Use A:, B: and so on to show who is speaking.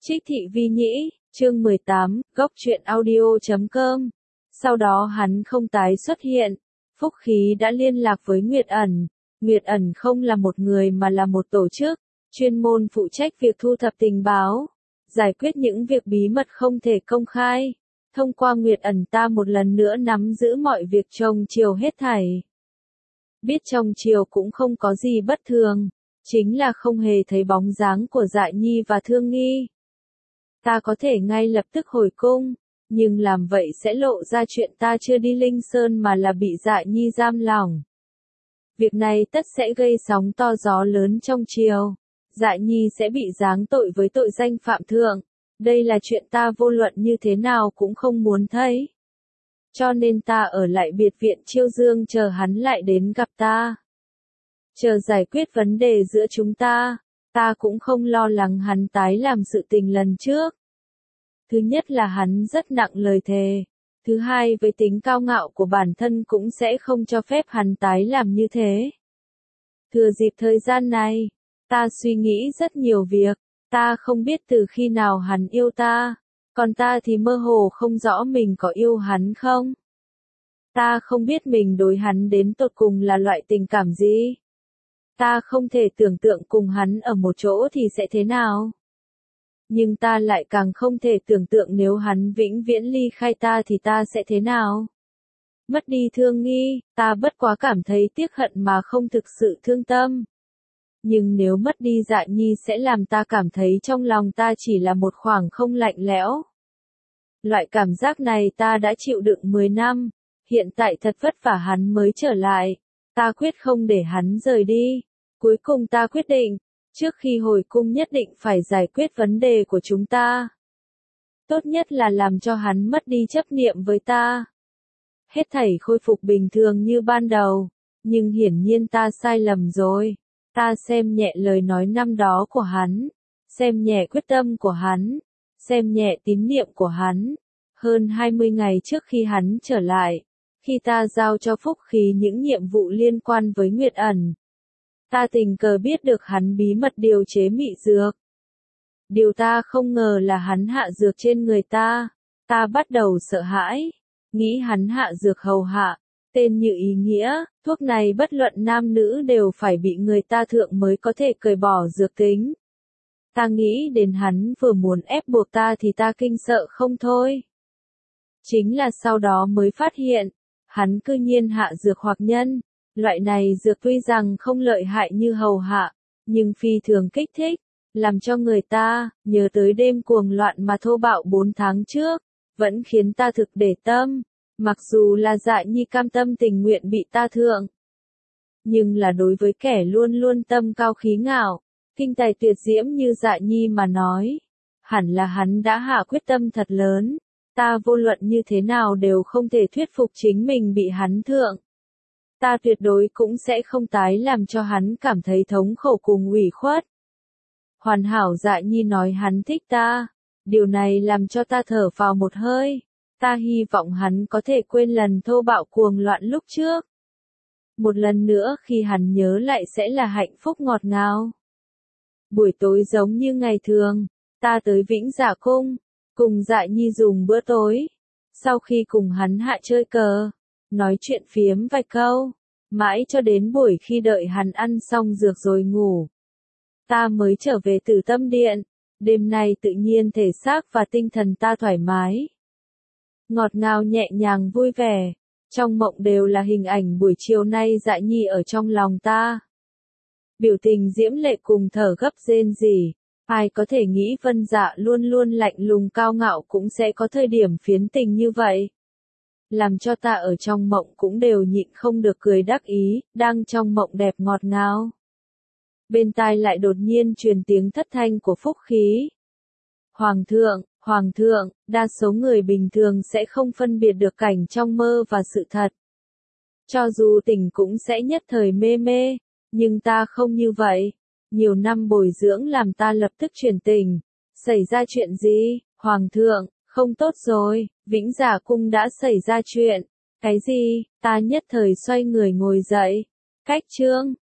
A: Trích Thị Vi Nhĩ, chương 18, góc truyện audio.com. Sau đó hắn không tái xuất hiện. Phúc Khí đã liên lạc với Nguyệt Ẩn. Nguyệt Ẩn không là một người mà là một tổ chức, chuyên môn phụ trách việc thu thập tình báo, giải quyết những việc bí mật không thể công khai. Thông qua Nguyệt Ẩn ta một lần nữa nắm giữ mọi việc trong triều hết thảy. Biết trong triều cũng không có gì bất thường, chính là không hề thấy bóng dáng của Dại Nhi và Thương Nghi. Ta có thể ngay lập tức hồi cung, nhưng làm vậy sẽ lộ ra chuyện ta chưa đi Linh Sơn mà là bị Dại Nhi giam lỏng. Việc này tất sẽ gây sóng to gió lớn trong triều. Dại Nhi sẽ bị giáng tội với tội danh phạm thượng. Đây là chuyện ta vô luận như thế nào cũng không muốn thấy. Cho nên ta ở lại biệt viện Chiêu Dương chờ hắn lại đến gặp ta. Chờ giải quyết vấn đề giữa chúng ta. Ta cũng không lo lắng hắn tái làm sự tình lần trước. Thứ nhất là hắn rất nặng lời thề. Thứ hai với tính cao ngạo của bản thân cũng sẽ không cho phép hắn tái làm như thế. Thừa dịp thời gian này, ta suy nghĩ rất nhiều việc. Ta không biết từ khi nào hắn yêu ta. Còn ta thì mơ hồ không rõ mình có yêu hắn không. Ta không biết mình đối hắn đến tột cùng là loại tình cảm gì. Ta không thể tưởng tượng cùng hắn ở một chỗ thì sẽ thế nào. Nhưng ta lại càng không thể tưởng tượng nếu hắn vĩnh viễn ly khai ta thì ta sẽ thế nào. Mất đi Thương Nghi, ta bất quá cảm thấy tiếc hận mà không thực sự thương tâm. Nhưng nếu mất đi Dại Nhi sẽ làm ta cảm thấy trong lòng ta chỉ là một khoảng không lạnh lẽo. Loại cảm giác này ta đã chịu đựng 10 năm, hiện tại thật vất vả hắn mới trở lại. Ta quyết không để hắn rời đi. Cuối cùng ta quyết định, trước khi hồi cung nhất định phải giải quyết vấn đề của chúng ta. Tốt nhất là làm cho hắn mất đi chấp niệm với ta. Hết thảy khôi phục bình thường như ban đầu, nhưng hiển nhiên ta sai lầm rồi. Ta xem nhẹ lời nói năm đó của hắn, xem nhẹ quyết tâm của hắn, xem nhẹ tín niệm của hắn. Hơn 20 ngày trước khi hắn trở lại, khi ta giao cho Phúc Khí những nhiệm vụ liên quan với Nguyệt Ẩn, ta tình cờ biết được hắn bí mật điều chế mị dược. Điều ta không ngờ là hắn hạ dược trên người ta. Ta bắt đầu sợ hãi, nghĩ hắn hạ dược hầu hạ, tên như ý nghĩa, thuốc này bất luận nam nữ đều phải bị người ta thượng mới có thể cởi bỏ dược tính. Ta nghĩ đến hắn vừa muốn ép buộc ta thì ta kinh sợ không thôi. Chính là sau đó mới phát hiện, hắn cư nhiên hạ dược hoặc nhân. Loại này dược tuy rằng không lợi hại như hầu hạ, nhưng phi thường kích thích, làm cho người ta nhớ tới đêm cuồng loạn mà thô bạo 4 tháng trước, vẫn khiến ta thực để tâm, mặc dù là Dại Nhi cam tâm tình nguyện bị ta thượng. Nhưng là đối với kẻ luôn luôn tâm cao khí ngạo, kinh tài tuyệt diễm như Dại Nhi mà nói, hẳn là hắn đã hạ quyết tâm thật lớn, ta vô luận như thế nào đều không thể thuyết phục chính mình bị hắn thượng. Ta tuyệt đối cũng sẽ không tái làm cho hắn cảm thấy thống khổ cùng ủy khuất. Hoàn hảo Dại Nhi nói hắn thích ta. Điều này làm cho ta thở vào một hơi. Ta hy vọng hắn có thể quên lần thô bạo cuồng loạn lúc trước. Một lần nữa khi hắn nhớ lại sẽ là hạnh phúc ngọt ngào. Buổi tối giống như ngày thường, ta tới Vĩnh Dạ Cung, cùng Dại Nhi dùng bữa tối. Sau khi cùng hắn hạ chơi cờ, nói chuyện phiếm vài câu, mãi cho đến buổi khi đợi hắn ăn xong dược rồi ngủ. Ta mới trở về Tử Tâm Điện, đêm nay tự nhiên thể xác và tinh thần ta thoải mái. Ngọt ngào nhẹ nhàng vui vẻ, trong mộng đều là hình ảnh buổi chiều nay Dại Nhi ở trong lòng ta. Biểu tình diễm lệ cùng thở gấp rên rỉ, ai có thể nghĩ Vân Dạ luôn luôn lạnh lùng cao ngạo cũng sẽ có thời điểm phiến tình như vậy. Làm cho ta ở trong mộng cũng đều nhịn không được cười đắc ý, đang trong mộng đẹp ngọt ngào. Bên tai lại đột nhiên truyền tiếng thất thanh của Phúc Khí. Hoàng thượng, đa số người bình thường sẽ không phân biệt được cảnh trong mơ và sự thật. Cho dù tỉnh cũng sẽ nhất thời mê mê, nhưng ta không như vậy. Nhiều năm bồi dưỡng làm ta lập tức chuyển tình. Xảy ra chuyện gì, Hoàng thượng? Không tốt rồi, Vĩnh Dạ Cung đã xảy ra chuyện. Cái gì? Ta nhất thời xoay người ngồi dậy. Cách chương